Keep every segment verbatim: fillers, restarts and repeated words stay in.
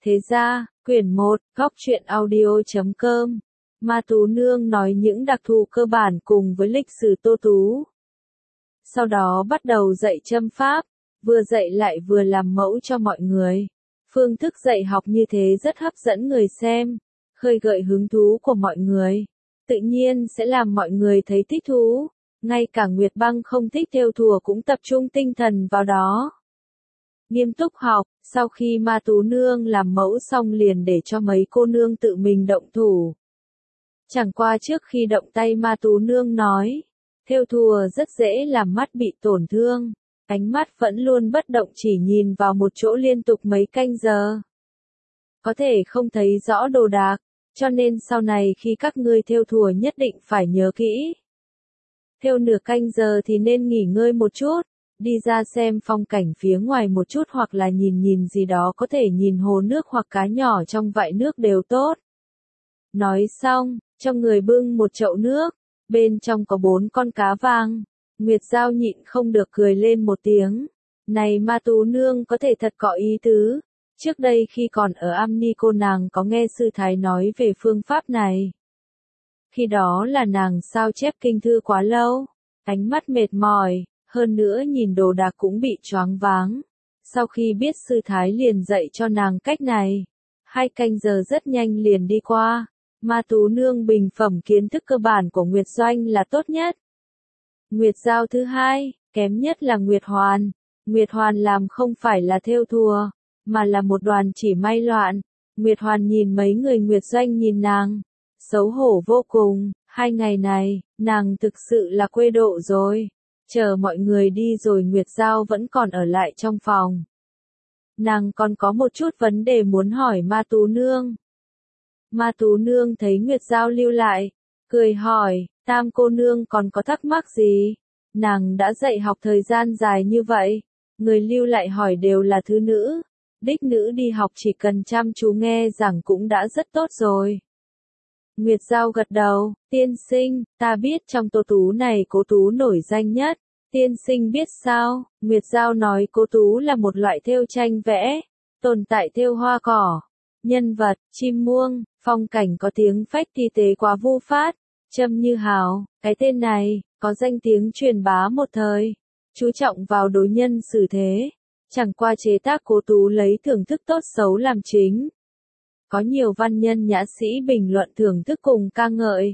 Thế ra, quyển một, góc truyện audio chấm com. Ma Tú Nương nói những đặc thù cơ bản cùng với lịch sử Tô Tú. Sau đó bắt đầu dạy châm pháp, vừa dạy lại vừa làm mẫu cho mọi người. Phương thức dạy học như thế rất hấp dẫn người xem, khơi gợi hứng thú của mọi người. Tự nhiên sẽ làm mọi người thấy thích thú, ngay cả Nguyệt Băng không thích thêu thùa cũng tập trung tinh thần vào đó. Nghiêm túc học, sau khi Ma Tú Nương làm mẫu xong liền để cho mấy cô nương tự mình động thủ. Chẳng qua trước khi động tay Ma Tú Nương nói, thêu thùa rất dễ làm mắt bị tổn thương, ánh mắt vẫn luôn bất động chỉ nhìn vào một chỗ liên tục mấy canh giờ. Có thể không thấy rõ đồ đạc, cho nên sau này khi các ngươi thêu thùa nhất định phải nhớ kỹ. Thêu nửa canh giờ thì nên nghỉ ngơi một chút, đi ra xem phong cảnh phía ngoài một chút hoặc là nhìn nhìn gì đó, có thể nhìn hồ nước hoặc cá nhỏ trong vại nước đều tốt. Nói xong, trong người bưng một chậu nước, bên trong có bốn con cá vàng. Nguyệt Giao nhịn không được cười lên một tiếng. Này Ma Tú Nương có thể thật có ý tứ. Trước đây khi còn ở Am Ni cô nàng có nghe sư thái nói về phương pháp này. Khi đó là nàng sao chép kinh thư quá lâu, ánh mắt mệt mỏi, hơn nữa nhìn đồ đạc cũng bị choáng váng. Sau khi biết sư thái liền dạy cho nàng cách này, hai canh giờ rất nhanh liền đi qua. Ma Tú Nương bình phẩm kiến thức cơ bản của Nguyệt Doanh là tốt nhất. Nguyệt Giao thứ hai, kém nhất là Nguyệt Hoàn. Nguyệt Hoàn làm không phải là thêu thùa, mà là một đoàn chỉ may loạn. Nguyệt Hoàn nhìn mấy người Nguyệt Doanh nhìn nàng, xấu hổ vô cùng. Hai ngày này, nàng thực sự là quê độ rồi. Chờ mọi người đi rồi Nguyệt Giao vẫn còn ở lại trong phòng. Nàng còn có một chút vấn đề muốn hỏi Ma Tú Nương. Ma Tú Nương thấy Nguyệt Giao lưu lại, cười hỏi, Tam cô nương còn có thắc mắc gì? Nàng đã dạy học thời gian dài như vậy, người lưu lại hỏi đều là thứ nữ, đích nữ đi học chỉ cần chăm chú nghe giảng cũng đã rất tốt rồi. Nguyệt Giao gật đầu, tiên sinh, ta biết trong Tô Tú này Cố Tú nổi danh nhất, tiên sinh biết sao? Nguyệt Giao nói Cố Tú là một loại thêu tranh vẽ, tồn tại thêu hoa cỏ, nhân vật, chim muông, phong cảnh có tiếng phách ti tế quá vu phát, châm như hào, cái tên này, có danh tiếng truyền bá một thời, chú trọng vào đối nhân xử thế, chẳng qua chế tác Cố Tú lấy thưởng thức tốt xấu làm chính. Có nhiều văn nhân nhã sĩ bình luận thưởng thức cùng ca ngợi.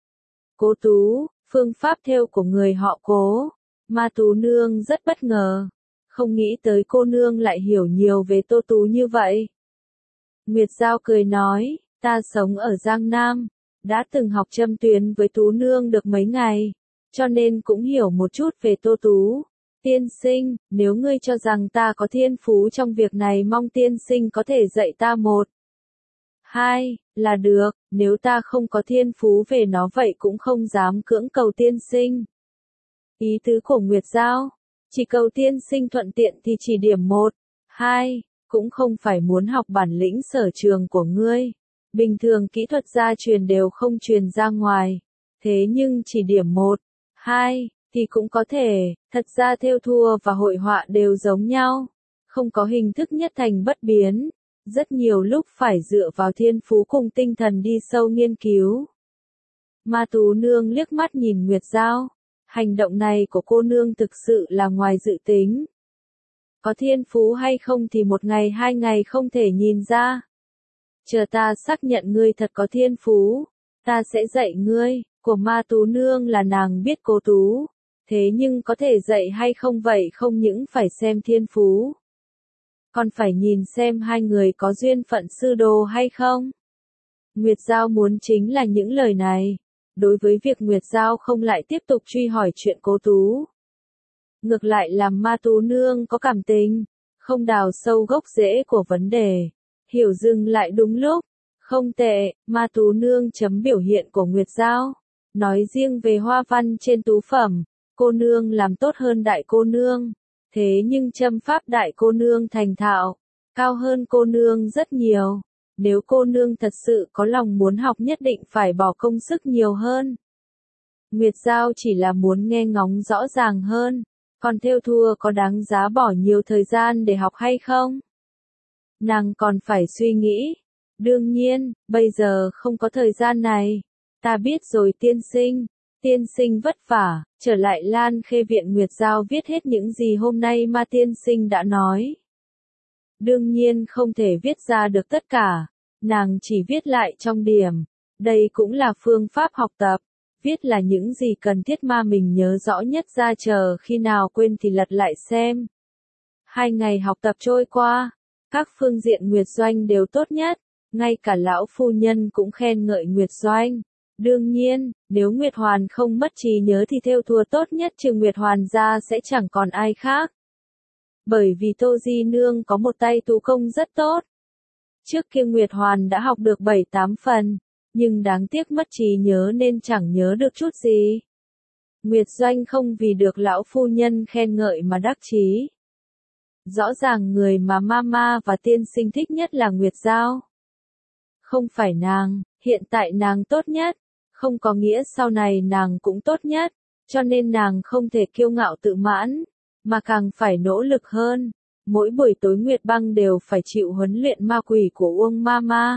Cố Tú, phương pháp thêu của người họ Cố. Ma Tú Nương rất bất ngờ, không nghĩ tới cô nương lại hiểu nhiều về Tô Tú như vậy. Nguyệt Giao cười nói, ta sống ở Giang Nam, đã từng học châm tuyến với Tú Nương được mấy ngày, cho nên cũng hiểu một chút về Tô Tú. Tiên sinh, nếu ngươi cho rằng ta có thiên phú trong việc này mong tiên sinh có thể dạy ta một. Hai, là được, nếu ta không có thiên phú về nó vậy cũng không dám cưỡng cầu tiên sinh. Ý tứ của Nguyệt Giao, chỉ cầu tiên sinh thuận tiện thì chỉ điểm một, hai, cũng không phải muốn học bản lĩnh sở trường của ngươi. Bình thường kỹ thuật gia truyền đều không truyền ra ngoài, thế nhưng chỉ điểm một, hai, thì cũng có thể, thật ra thêu thùa và hội họa đều giống nhau, không có hình thức nhất thành bất biến, rất nhiều lúc phải dựa vào thiên phú cùng tinh thần đi sâu nghiên cứu. Ma Tú Nương liếc mắt nhìn Nguyệt Giao, hành động này của cô nương thực sự là ngoài dự tính. Có thiên phú hay không thì một ngày hai ngày không thể nhìn ra. Chờ ta xác nhận ngươi thật có thiên phú, ta sẽ dạy ngươi. Của Ma Tú Nương là nàng biết Cố Tú, thế nhưng có thể dạy hay không vậy không những phải xem thiên phú, còn phải nhìn xem hai người có duyên phận sư đồ hay không. Nguyệt Giao muốn chính là những lời này. Đối với việc Nguyệt Giao không lại tiếp tục truy hỏi chuyện Cố Tú, ngược lại làm Ma Tú Nương có cảm tình, không đào sâu gốc rễ của vấn đề, hiểu dừng lại đúng lúc. Không tệ, Ma Tú Nương chấm biểu hiện của Nguyệt Giao. Nói riêng về hoa văn trên tú phẩm, cô nương làm tốt hơn đại cô nương, thế nhưng châm pháp đại cô nương thành thạo, cao hơn cô nương rất nhiều. Nếu cô nương thật sự có lòng muốn học nhất định phải bỏ công sức nhiều hơn. Nguyệt Giao chỉ là muốn nghe ngóng rõ ràng hơn, còn thêu thùa có đáng giá bỏ nhiều thời gian để học hay không? nàng còn phải suy nghĩ. Đương nhiên, bây giờ không có thời gian này. Ta biết rồi tiên sinh. Tiên sinh vất vả, trở lại Lan Khê viện Nguyệt Giao viết hết những gì hôm nay mà tiên sinh đã nói. Đương nhiên không thể viết ra được tất cả, nàng chỉ viết lại trong điểm. Đây cũng là phương pháp học tập, viết là những gì cần thiết mà mình nhớ rõ nhất ra, chờ khi nào quên thì lật lại xem. Hai ngày học tập trôi qua, các phương diện Nguyệt Doanh đều tốt nhất, ngay cả lão phu nhân cũng khen ngợi Nguyệt Doanh. Đương nhiên, nếu Nguyệt Hoàn không mất trí nhớ thì thêu thùa tốt nhất trừ Nguyệt Hoàn ra sẽ chẳng còn ai khác. Bởi vì Tô Di Nương có một tay thủ công rất tốt. Trước kia Nguyệt Hoàn đã học được bảy tám phần, nhưng đáng tiếc mất trí nhớ nên chẳng nhớ được chút gì. Nguyệt Doanh không vì được lão phu nhân khen ngợi mà đắc chí. Rõ ràng người mà mama và tiên sinh thích nhất là Nguyệt Giao. Không phải nàng, hiện tại nàng tốt nhất, không có nghĩa sau này nàng cũng tốt nhất, cho nên nàng không thể kiêu ngạo tự mãn, mà càng phải nỗ lực hơn. Mỗi buổi tối Nguyệt Băng đều phải chịu huấn luyện ma quỷ của Uông Mama.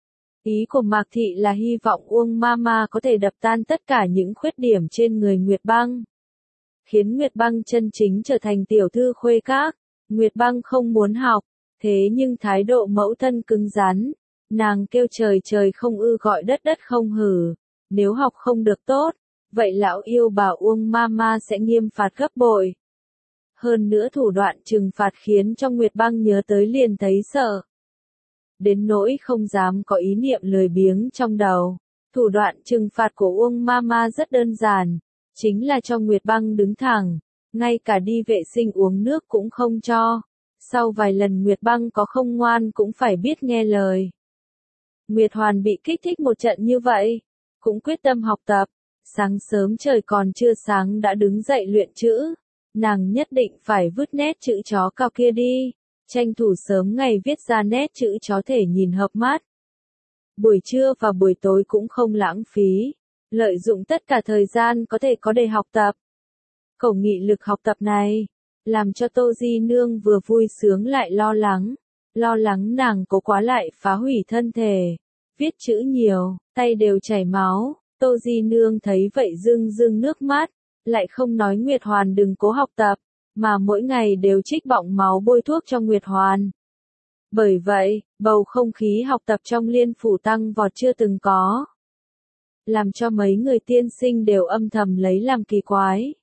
Ý của Mạc Thị là hy vọng Uông Mama có thể đập tan tất cả những khuyết điểm trên người Nguyệt Băng, khiến Nguyệt Băng chân chính trở thành tiểu thư khuê các. Nguyệt Băng không muốn học, thế nhưng thái độ mẫu thân cứng rắn, nàng kêu trời trời không ư gọi đất đất không hử. Nếu học không được tốt, vậy lão yêu bà Uông Mama sẽ nghiêm phạt gấp bội. Hơn nữa thủ đoạn trừng phạt khiến cho Nguyệt Băng nhớ tới liền thấy sợ. Đến nỗi không dám có ý niệm lười biếng trong đầu. Thủ đoạn trừng phạt của Uông Mama rất đơn giản, chính là cho Nguyệt Băng đứng thẳng, ngay cả đi vệ sinh uống nước cũng không cho. Sau vài lần Nguyệt Băng có không ngoan cũng phải biết nghe lời. Nguyệt Hoàn bị kích thích một trận như vậy, cũng quyết tâm học tập. Sáng sớm trời còn chưa sáng đã đứng dậy luyện chữ. Nàng nhất định phải vứt nét chữ chó cao kia đi, tranh thủ sớm ngày viết ra nét chữ chó thể nhìn hợp mắt. Buổi trưa và buổi tối cũng không lãng phí, lợi dụng tất cả thời gian có thể có để học tập. Khẩu nghị lực học tập này, làm cho Tô Di Nương vừa vui sướng lại lo lắng, lo lắng nàng cố quá lại phá hủy thân thể. Viết chữ nhiều, tay đều chảy máu, Tô Di Nương thấy vậy rưng rưng nước mắt. Lại không nói Nguyệt Hoàn đừng cố học tập, mà mỗi ngày đều trích bọng máu bôi thuốc cho Nguyệt Hoàn. Bởi vậy, bầu không khí học tập trong liên phủ tăng vọt chưa từng có. Làm cho mấy người tiên sinh đều âm thầm lấy làm kỳ quái.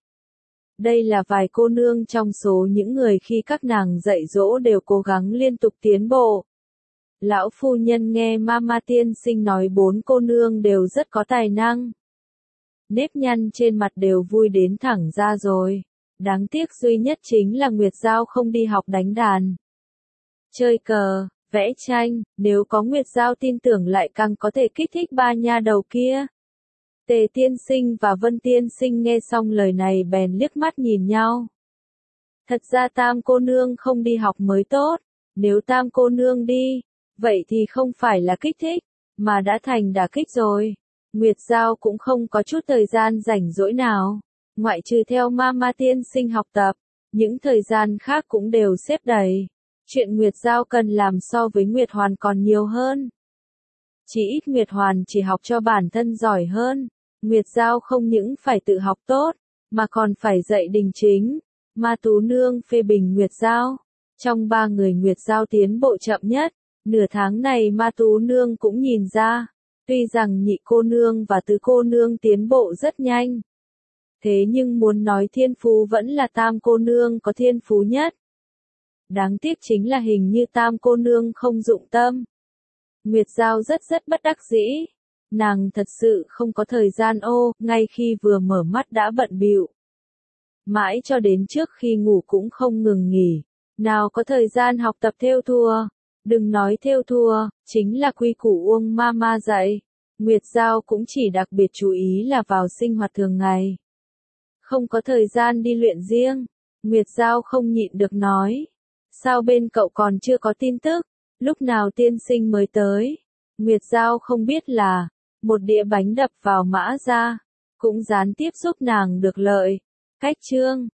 Đây là vài cô nương trong số những người khi các nàng dạy dỗ đều cố gắng liên tục tiến bộ. Lão phu nhân nghe Mama tiên sinh nói bốn cô nương đều rất có tài năng. Nếp nhăn trên mặt đều vui đến thẳng ra rồi. Đáng tiếc duy nhất chính là Nguyệt Giao không đi học đánh đàn, chơi cờ, vẽ tranh. Nếu có Nguyệt Giao tin tưởng lại càng có thể kích thích ba nha đầu kia. Tề tiên sinh và Vân tiên sinh nghe xong lời này bèn liếc mắt nhìn nhau. Thật ra Tam cô nương không đi học mới tốt. Nếu Tam cô nương đi, vậy thì không phải là kích thích, mà đã thành đả kích rồi. Nguyệt Giao cũng không có chút thời gian rảnh rỗi nào, ngoại trừ theo Mama tiên sinh học tập, những thời gian khác cũng đều xếp đầy. Chuyện Nguyệt Giao cần làm so với Nguyệt Hoàn còn nhiều hơn. Chỉ ít Nguyệt Hoàn chỉ học cho bản thân giỏi hơn, Nguyệt Giao không những phải tự học tốt, mà còn phải dạy đình chính. Ma Tú Nương phê bình Nguyệt Giao, trong ba người Nguyệt Giao tiến bộ chậm nhất, nửa tháng này Ma Tú Nương cũng nhìn ra. Tuy rằng nhị cô nương và tứ cô nương tiến bộ rất nhanh. Thế nhưng muốn nói thiên phú vẫn là Tam cô nương có thiên phú nhất. Đáng tiếc chính là hình như Tam cô nương không dụng tâm. Nguyệt Giao rất rất bất đắc dĩ. Nàng thật sự không có thời gian ô, ngay khi vừa mở mắt đã bận bịu. Mãi cho đến trước khi ngủ cũng không ngừng nghỉ. Nào có thời gian học tập thêu thùa. Đừng nói thêu thùa, chính là quy củ Uông Mama dạy. Nguyệt Giao cũng chỉ đặc biệt chú ý là vào sinh hoạt thường ngày. Không có thời gian đi luyện riêng. Nguyệt Giao không nhịn được nói. Sao bên cậu còn chưa có tin tức? Lúc nào tiên sinh mới tới? Nguyệt Giao không biết là, một đĩa bánh đập vào Mã Gia, cũng gián tiếp giúp nàng được lợi. Cách chương